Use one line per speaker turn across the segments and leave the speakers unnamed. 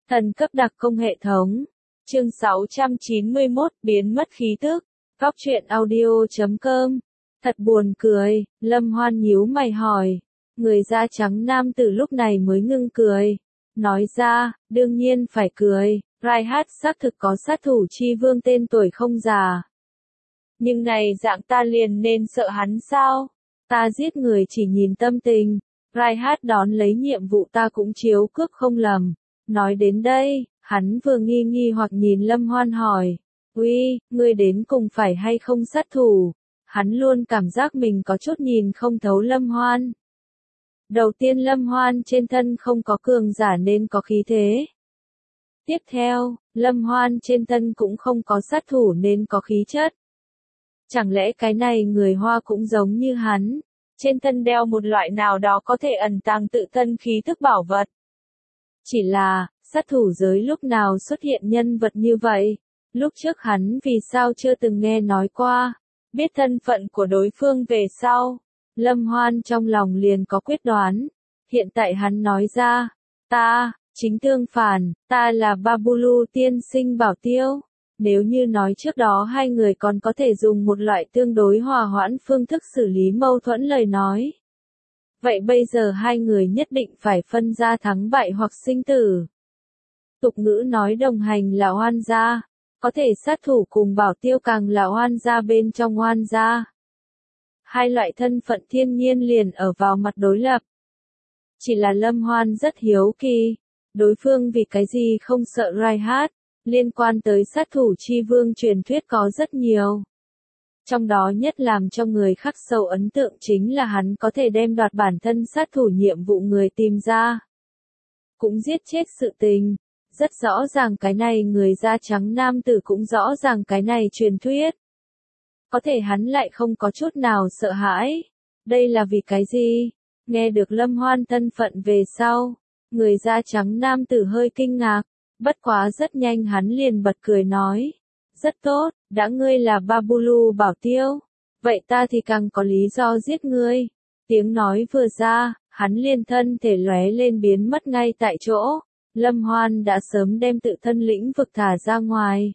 Thần cấp đặc công hệ thống. Chương 691 biến mất khí tức. Góc truyện audio.com. Thật buồn cười, Lâm Hoan nhíu mày hỏi. Người da trắng nam tử lúc này mới ngưng cười. Nói ra, đương nhiên phải cười, Reinhardt xác thực có sát thủ chi vương tên tuổi không già. Nhưng này dạng ta liền nên sợ hắn sao? Ta giết người chỉ nhìn tâm tình. Reinhardt đón lấy nhiệm vụ ta cũng chiếu cướp không lầm. Nói đến đây, hắn vừa nghi hoặc nhìn Lâm Hoan hỏi. Uy, ngươi đến cùng phải hay không sát thủ? Hắn luôn cảm giác mình có chút nhìn không thấu Lâm Hoan. Đầu tiên Lâm Hoan trên thân không có cường giả nên có khí thế. Tiếp theo, Lâm Hoan trên thân cũng không có sát thủ nên có khí chất. Chẳng lẽ cái này người Hoa cũng giống như hắn, trên thân đeo một loại nào đó có thể ẩn tàng tự thân khí thức bảo vật. Chỉ là, sát thủ giới lúc nào xuất hiện nhân vật như vậy, lúc trước hắn vì sao chưa từng nghe nói qua, biết thân phận của đối phương về sau. Lâm Hoan trong lòng liền có quyết đoán, hiện tại hắn nói ra, ta, chính tương phản, ta là Babulu tiên sinh bảo tiêu. Nếu như nói trước đó hai người còn có thể dùng một loại tương đối hòa hoãn phương thức xử lý mâu thuẫn lời nói. Vậy bây giờ hai người nhất định phải phân ra thắng bại hoặc sinh tử. Tục ngữ nói đồng hành là oan gia, có thể sát thủ cùng bảo tiêu càng là oan gia bên trong oan gia. Hai loại thân phận thiên nhiên liền ở vào mặt đối lập. Chỉ là Lâm Hoan rất hiếu kỳ, đối phương vì cái gì không sợ Reinhardt, liên quan tới sát thủ chi vương truyền thuyết có rất nhiều. Trong đó nhất làm cho người khắc sâu ấn tượng chính là hắn có thể đem đoạt bản thân sát thủ nhiệm vụ người tìm ra. Cũng giết chết sự tình. Rất rõ ràng cái này người da trắng nam tử cũng rõ ràng cái này truyền thuyết. Có thể hắn lại không có chút nào sợ hãi. Đây là vì cái gì? Nghe được Lâm Hoan thân phận về sau, người da trắng nam tử hơi kinh ngạc, bất quá rất nhanh hắn liền bật cười nói. Rất tốt, đã ngươi là Babulu bảo tiêu, vậy ta thì càng có lý do giết ngươi. Tiếng nói vừa ra, hắn liền thân thể lóe lên biến mất ngay tại chỗ. Lâm Hoan đã sớm đem tự thân lĩnh vực thả ra ngoài.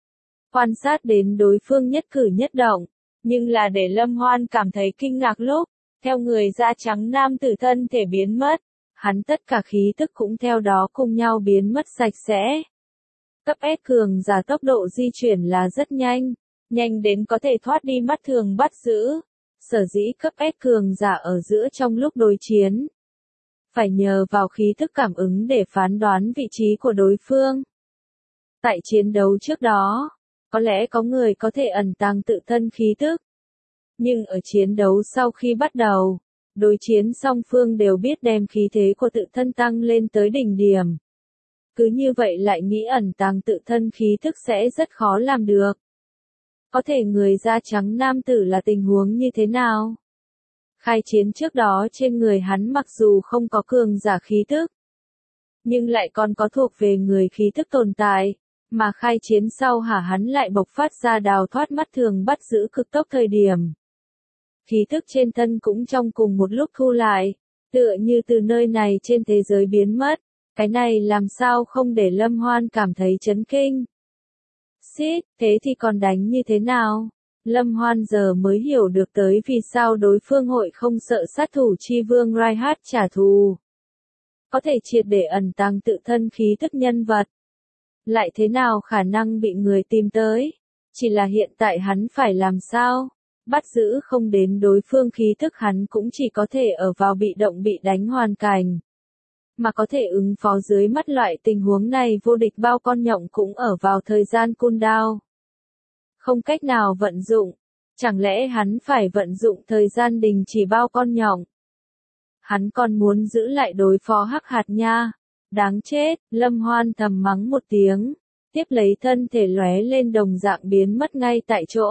Quan sát đến đối phương nhất cử nhất động, nhưng là để Lâm Hoan cảm thấy kinh ngạc lúc, theo người da trắng nam tử thân thể biến mất, hắn tất cả khí tức cũng theo đó cùng nhau biến mất sạch sẽ. Cấp S cường giả tốc độ di chuyển là rất nhanh, nhanh đến có thể thoát đi mắt thường bắt giữ. Sở dĩ cấp S cường giả ở giữa trong lúc đối chiến, phải nhờ vào khí thức cảm ứng để phán đoán vị trí của đối phương. Tại chiến đấu trước đó, có lẽ có người có thể ẩn tàng tự thân khí thức. Nhưng ở chiến đấu sau khi bắt đầu, đối chiến song phương đều biết đem khí thế của tự thân tăng lên tới đỉnh điểm. Cứ như vậy lại nghĩ ẩn tàng tự thân khí thức sẽ rất khó làm được. Có thể người da trắng nam tử là tình huống như thế nào? Khai chiến trước đó trên người hắn mặc dù không có cường giả khí tức, nhưng lại còn có thuộc về người khí tức tồn tại, mà khai chiến sau hắn lại bộc phát ra đào thoát mắt thường bắt giữ cực tốc thời điểm. Khí tức trên thân cũng trong cùng một lúc thu lại, tựa như từ nơi này trên thế giới biến mất, cái này làm sao không để Lâm Hoan cảm thấy chấn kinh. Xít, thế thì còn đánh như thế nào? Lâm Hoan giờ mới hiểu được tới vì sao đối phương hội không sợ sát thủ chi vương Reinhardt trả thù. Có thể triệt để ẩn tàng tự thân khí thức nhân vật. Lại thế nào khả năng bị người tìm tới? Chỉ là hiện tại hắn phải làm sao? Bắt giữ không đến đối phương khí thức hắn cũng chỉ có thể ở vào bị động bị đánh hoàn cảnh. Mà có thể ứng phó dưới mắt loại tình huống này vô địch bao con nhộng cũng ở vào thời gian cooldown. Không cách nào vận dụng, chẳng lẽ hắn phải vận dụng thời gian đình chỉ bao con nhộng? Hắn còn muốn giữ lại đối phó hắc hạt nha. Đáng chết, Lâm Hoan thầm mắng một tiếng, tiếp lấy thân thể lóe lên đồng dạng biến mất ngay tại chỗ.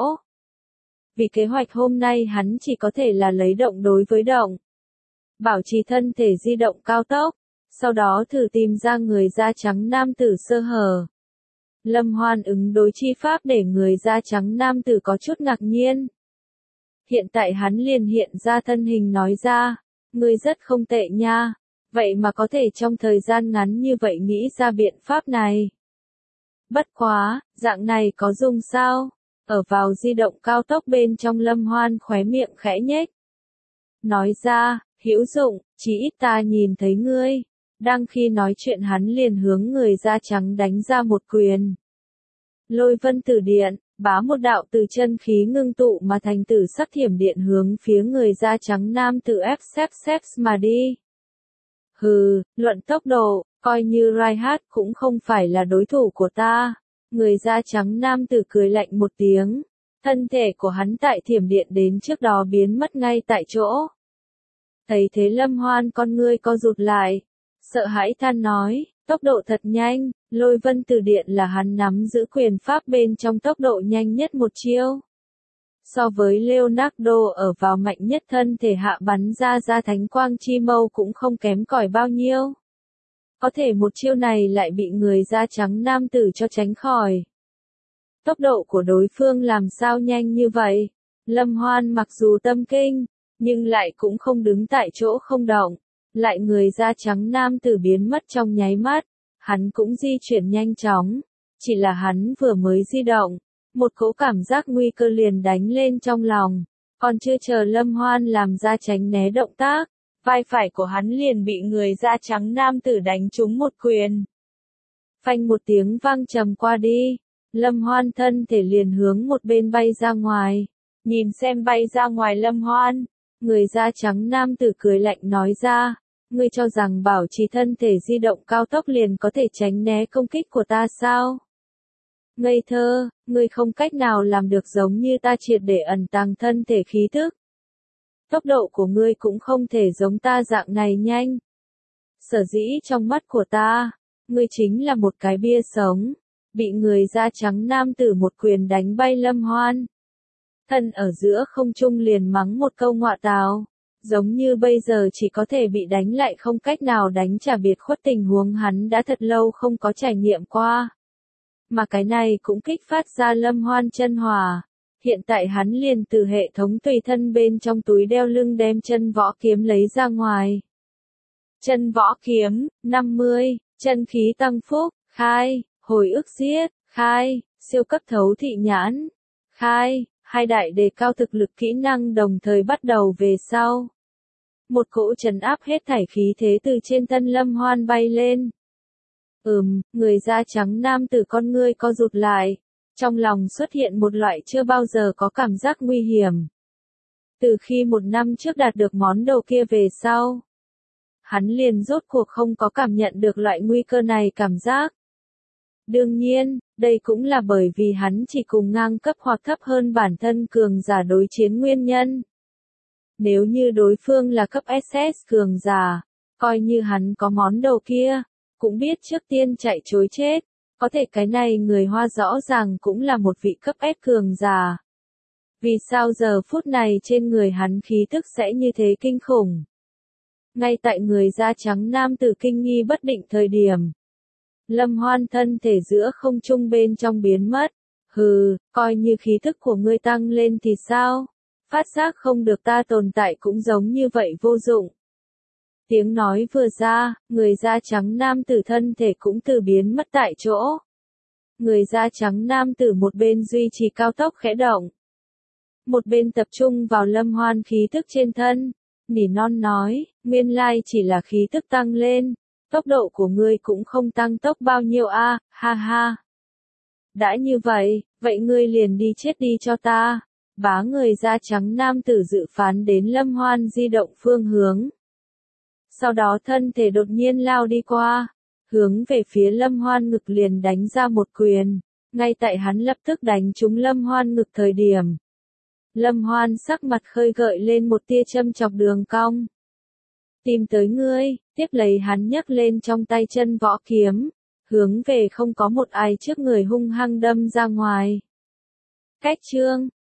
Vì kế hoạch hôm nay hắn chỉ có thể là lấy động đối với động. Bảo trì thân thể di động cao tốc, sau đó thử tìm ra người da trắng nam tử sơ hở. Lâm Hoan ứng đối chi pháp để người da trắng nam tử có chút ngạc nhiên. Hiện tại hắn liền hiện ra thân hình nói ra, ngươi rất không tệ nha, vậy mà có thể trong thời gian ngắn như vậy nghĩ ra biện pháp này. Bất quá, dạng này có dùng sao? Ở vào di động cao tốc bên trong Lâm Hoan khóe miệng khẽ nhếch. Nói ra, hữu dụng, chỉ ít ta nhìn thấy ngươi. Đang khi nói chuyện hắn liền hướng người da trắng đánh ra một quyền. Lôi vân tử điện, bá một đạo từ chân khí ngưng tụ mà thành tử sắc thiểm điện hướng phía người da trắng nam tử ép mà đi. Hừ, luận tốc độ, coi như Raihat cũng không phải là đối thủ của ta. Người da trắng nam tử cười lạnh một tiếng. Thân thể của hắn tại thiểm điện đến trước đó biến mất ngay tại chỗ. Thấy thế Lâm Hoan con ngươi co rụt lại. Sợ hãi than nói, tốc độ thật nhanh, lôi vân tử điện là hắn nắm giữ quyền pháp bên trong tốc độ nhanh nhất một chiêu. So với Leonardo ở vào mạnh nhất thân thể hạ bắn ra thánh quang chi mâu cũng không kém cỏi bao nhiêu. Có thể một chiêu này lại bị người da trắng nam tử cho tránh khỏi. Tốc độ của đối phương làm sao nhanh như vậy? Lâm Hoan mặc dù tâm kinh, nhưng lại cũng không đứng tại chỗ không động. Lại người da trắng nam tử biến mất trong nháy mắt. Hắn cũng di chuyển nhanh chóng. Chỉ là hắn vừa mới di động. Một cỗ cảm giác nguy cơ liền đánh lên trong lòng. Còn chưa chờ Lâm Hoan làm ra tránh né động tác. Vai phải của hắn liền bị người da trắng nam tử đánh trúng một quyền. Phanh một tiếng vang trầm qua đi. Lâm Hoan thân thể liền hướng một bên bay ra ngoài. Nhìn xem bay ra ngoài Lâm Hoan. Người da trắng nam tử cười lạnh nói ra. Ngươi cho rằng bảo trì thân thể di động cao tốc liền có thể tránh né công kích của ta sao? Ngây thơ, ngươi không cách nào làm được giống như ta triệt để ẩn tàng thân thể khí thức. Tốc độ của ngươi cũng không thể giống ta dạng này nhanh. Sở dĩ trong mắt của ta, ngươi chính là một cái bia sống, bị người da trắng nam tử một quyền đánh bay Lâm Hoan. Thân ở giữa không trung liền mắng một câu ngọa tào, giống như bây giờ chỉ có thể bị đánh lại không cách nào đánh trả biệt khuất tình huống hắn đã thật lâu không có trải nghiệm qua. Mà cái này cũng kích phát ra Lâm Hoan chân hỏa. Hiện tại hắn liền từ hệ thống tùy thân bên trong túi đeo lưng đem chân võ kiếm lấy ra ngoài. Chân võ kiếm, 50, chân khí tăng phúc, khai, hồi ức giết, khai, siêu cấp thấu thị nhãn, khai, hai đại đề cao thực lực kỹ năng đồng thời bắt đầu về sau. Một cỗ trấn áp hết thảy khí thế từ trên thân Lâm Hoan bay lên. Người da trắng nam tử con ngươi co rụt lại. Trong lòng xuất hiện một loại chưa bao giờ có cảm giác nguy hiểm. Từ khi một năm trước đạt được món đồ kia về sau, hắn liền rốt cuộc không có cảm nhận được loại nguy cơ này cảm giác. Đương nhiên, đây cũng là bởi vì hắn chỉ cùng ngang cấp hoặc thấp hơn bản thân cường giả đối chiến nguyên nhân. Nếu như đối phương là cấp SS cường giả, coi như hắn có món đồ kia, cũng biết trước tiên chạy trối chết. Có thể cái này người Hoa rõ ràng cũng là một vị cấp S cường giả. Vì sao giờ phút này trên người hắn khí tức sẽ như thế kinh khủng? Ngay tại người da trắng nam tử kinh nghi bất định thời điểm. Lâm Hoan thân thể giữa không trung bên trong biến mất. Hừ, coi như khí tức của ngươi tăng lên thì sao? Phát giác không được ta tồn tại cũng giống như vậy vô dụng. Tiếng nói vừa ra, người da trắng nam tử thân thể cũng từ biến mất tại chỗ. Người da trắng nam tử một bên duy trì cao tốc khẽ động. Một bên tập trung vào Lâm Hoan khí tức trên thân. Nỉ non nói, nguyên lai chỉ là khí tức tăng lên. Tốc độ của ngươi cũng không tăng tốc bao nhiêu a, ha ha. Đã như vậy, vậy ngươi liền đi chết đi cho ta. Bá người da trắng nam tử dự phán đến Lâm Hoan di động phương hướng. Sau đó thân thể đột nhiên lao đi qua, hướng về phía Lâm Hoan ngực liền đánh ra một quyền, ngay tại hắn lập tức đánh trúng Lâm Hoan ngực thời điểm. Lâm Hoan sắc mặt khơi gợi lên một tia châm chọc đường cong. Tìm tới ngươi, tiếp lấy hắn nhấc lên trong tay chân võ kiếm, hướng về không có một ai trước người hung hăng đâm ra ngoài. Cách chương